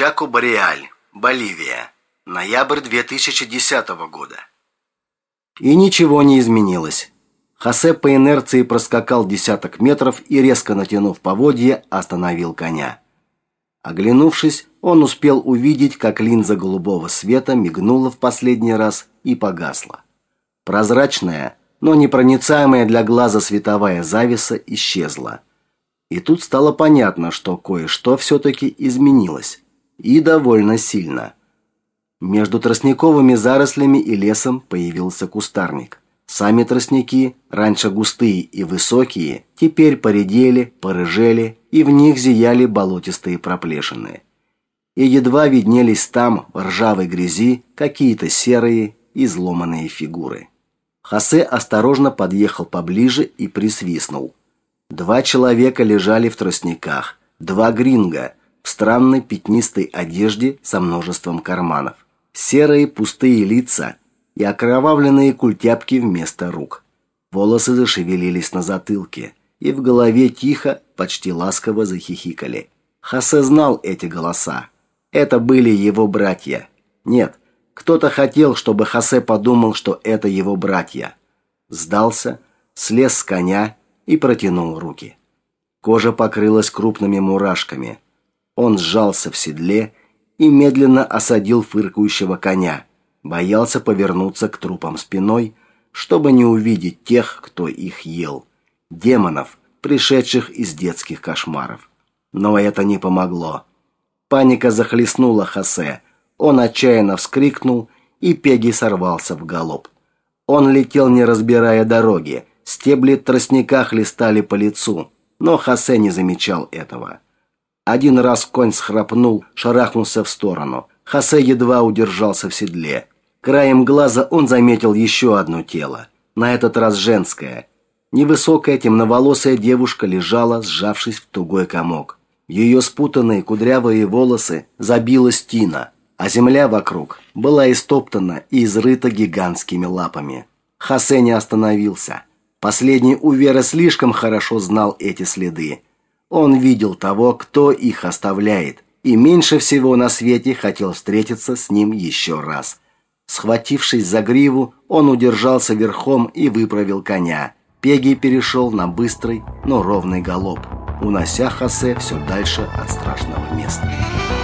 Чако-Бореаль, Боливия. Ноябрь 2010 года. И ничего не изменилось. Хосе по инерции проскакал десяток метров и, резко натянув поводья, остановил коня. Оглянувшись, он успел увидеть, как линза голубого света мигнула в последний раз и погасла. Прозрачная, но непроницаемая для глаза световая завеса исчезла. И тут стало понятно, что кое-что все-таки изменилось. И довольно сильно. Между тростниковыми зарослями и лесом появился кустарник. Сами тростники, раньше густые и высокие, теперь поредели, порыжели, и в них зияли болотистые проплешины. И едва виднелись там, в ржавой грязи, какие-то серые, изломанные фигуры. Хосе осторожно подъехал поближе и присвистнул. 2 человека лежали в тростниках, 2 гринго, в странной пятнистой одежде со множеством карманов. Серые пустые лица и окровавленные культяпки вместо рук. Волосы зашевелились на затылке, и в голове тихо, почти ласково захихикали. Хосе знал эти голоса. Это были его братья. Нет, кто-то хотел, чтобы Хосе подумал, что это его братья. Сдался, слез с коня и протянул руки. Кожа покрылась крупными мурашками. Он сжался в седле и медленно осадил фыркающего коня. Боялся повернуться к трупам спиной, чтобы не увидеть тех, кто их ел. Демонов, пришедших из детских кошмаров. Но это не помогло. Паника захлестнула Хосе. Он отчаянно вскрикнул, и Пеги сорвался в галоп. Он летел, не разбирая дороги. Стебли тростника хлестали по лицу, но Хосе не замечал этого. Один раз конь схрапнул, шарахнулся в сторону. Хосе едва удержался в седле. Краем глаза он заметил еще одно тело, на этот раз женское. Невысокая темноволосая девушка лежала, сжавшись в тугой комок. Ее спутанные кудрявые волосы забила тина, а земля вокруг была истоптана и изрыта гигантскими лапами. Хосе не остановился. Последний Увера слишком хорошо знал эти следы. Он видел того, кто их оставляет, и меньше всего на свете хотел встретиться с ним еще раз. Схватившись за гриву, он удержался верхом и выправил коня. Пеги перешел на быстрый, но ровный галоп, унося Хосе все дальше от страшного места.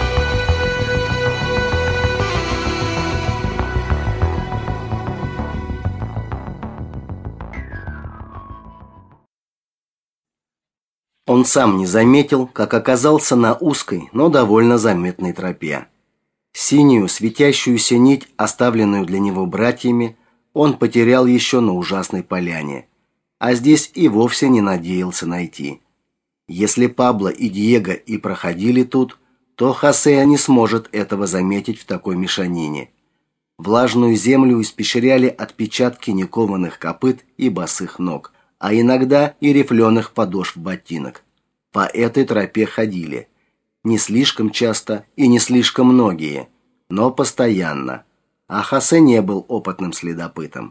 Он сам не заметил, как оказался на узкой, но довольно заметной тропе. Синюю светящуюся нить, оставленную для него братьями, он потерял еще на ужасной поляне, а здесь и вовсе не надеялся найти. Если Пабло и Диего и проходили тут, то Хосе не сможет этого заметить в такой мешанине. Влажную землю испещряли отпечатки некованных копыт и босых ног, а иногда и рифленых подошв ботинок. По этой тропе ходили. Не слишком часто и не слишком многие, но постоянно. А Хосе не был опытным следопытом.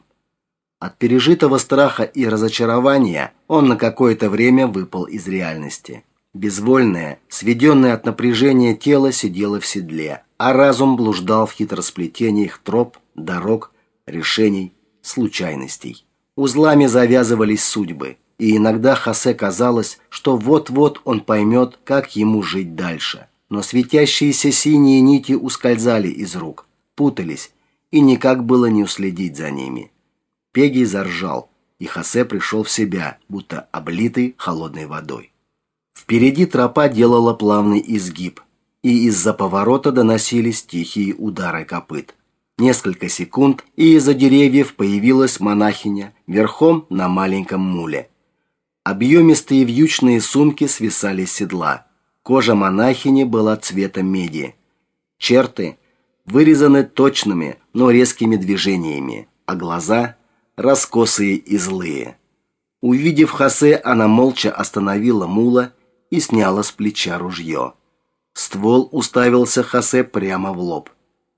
От пережитого страха и разочарования он на какое-то время выпал из реальности. Безвольное, сведенное от напряжения тело сидело в седле, а разум блуждал в хитросплетениях троп, дорог, решений, случайностей. Узлами завязывались судьбы, и иногда Хосе казалось, что вот-вот он поймет, как ему жить дальше. Но светящиеся синие нити ускользали из рук, путались, и никак было не уследить за ними. Пеги заржал, и Хосе пришел в себя, будто облитый холодной водой. Впереди тропа делала плавный изгиб, и из-за поворота доносились тихие удары копыт. Несколько секунд, и из-за деревьев появилась монахиня верхом на маленьком муле. Объемистые вьючные сумки свисали с седла. Кожа монахини была цвета меди. Черты вырезаны точными, но резкими движениями, а глаза раскосые и злые. Увидев Хосе, она молча остановила мула и сняла с плеча ружье. Ствол уставился Хосе прямо в лоб.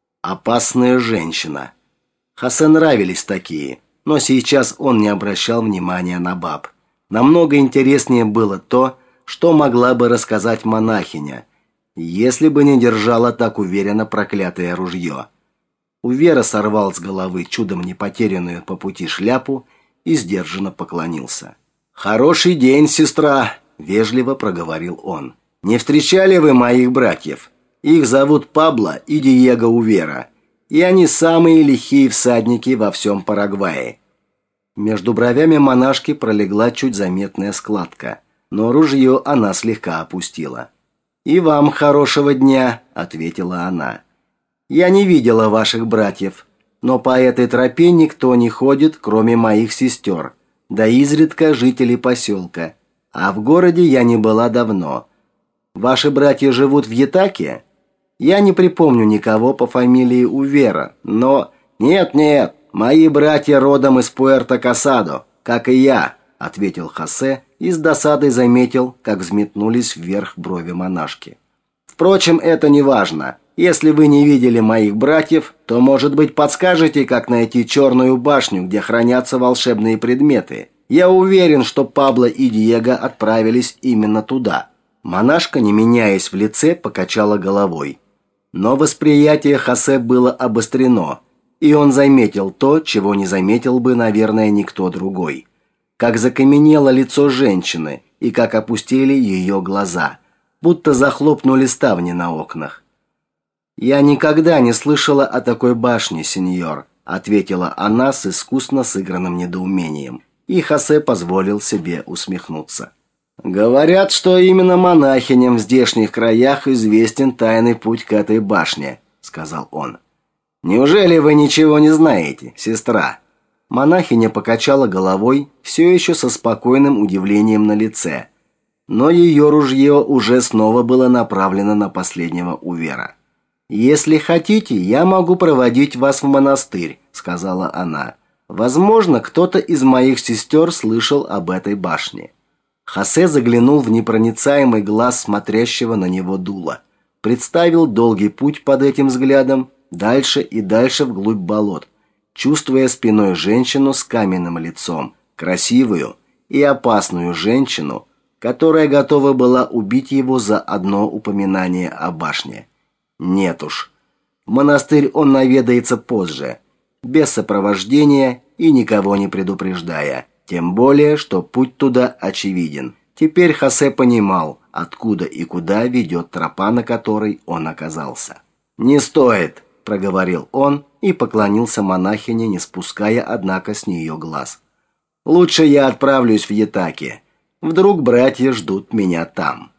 Опасная женщина. Хосе нравились такие, но сейчас он не обращал внимания на баб. Намного интереснее было то, что могла бы рассказать монахиня. если бы не держала так уверенно проклятое ружье. Увера сорвал с головы чудом не потерянную по пути шляпу и сдержанно поклонился. «Хороший день, сестра!» – вежливо проговорил он. «Не встречали вы моих братьев? Их зовут Пабло и Диего Увера, и они самые лихие всадники во всем Парагвае». Между бровями монашки пролегла чуть заметная складка, но ружье она слегка опустила. «И вам хорошего дня», – ответила она. «Я не видела ваших братьев, но по этой тропе никто не ходит, кроме моих сестер, да изредка жители поселка, а в городе я не была давно. Ваши братья живут в Ятаке? Я не припомню никого по фамилии Увера, но...» «Нет, мои братья родом из Пуэрто-Касадо, как и я», – ответил Хосе и с досадой заметил, как взметнулись вверх брови монашки. «Впрочем, это не важно. Если вы не видели моих братьев, то, может быть, подскажете, как найти Черную башню, где хранятся волшебные предметы. Я уверен, что Пабло и Диего отправились именно туда». Монашка, не меняясь в лице, покачала головой. Но восприятие Хосе было обострено, и он заметил то, чего не заметил бы, наверное, никто другой. Как закаменело лицо женщины и как опустили ее глаза, будто захлопнули ставни на окнах. «Я никогда не слышала о такой башне, сеньор», – ответила она с искусно сыгранным недоумением, и Хосе позволил себе усмехнуться. «Говорят, что именно монахиням в здешних краях известен тайный путь к этой башне», – сказал он. «Неужели вы ничего не знаете, сестра?» Монахиня покачала головой, все еще со спокойным удивлением на лице, но ее ружье уже снова было направлено на последнего Увера. «Если хотите, я могу проводить вас в монастырь», – сказала она. «Возможно, кто-то из моих сестер слышал об этой башне». Хосе заглянул в непроницаемый глаз смотрящего на него дула. Представил долгий путь под этим взглядом, дальше и дальше вглубь болот, чувствуя спиной женщину с каменным лицом, красивую и опасную женщину, которая готова была убить его за одно упоминание о башне. Нет уж, в монастырь он наведается позже, без сопровождения и никого не предупреждая. Тем более, что путь туда очевиден. Теперь Хосе понимал, откуда и куда ведет тропа, на которой он оказался. «Не стоит», – проговорил он и поклонился монахине, не спуская, однако, с нее глаз. «Лучше я отправлюсь в Ятаки. Вдруг братья ждут меня там».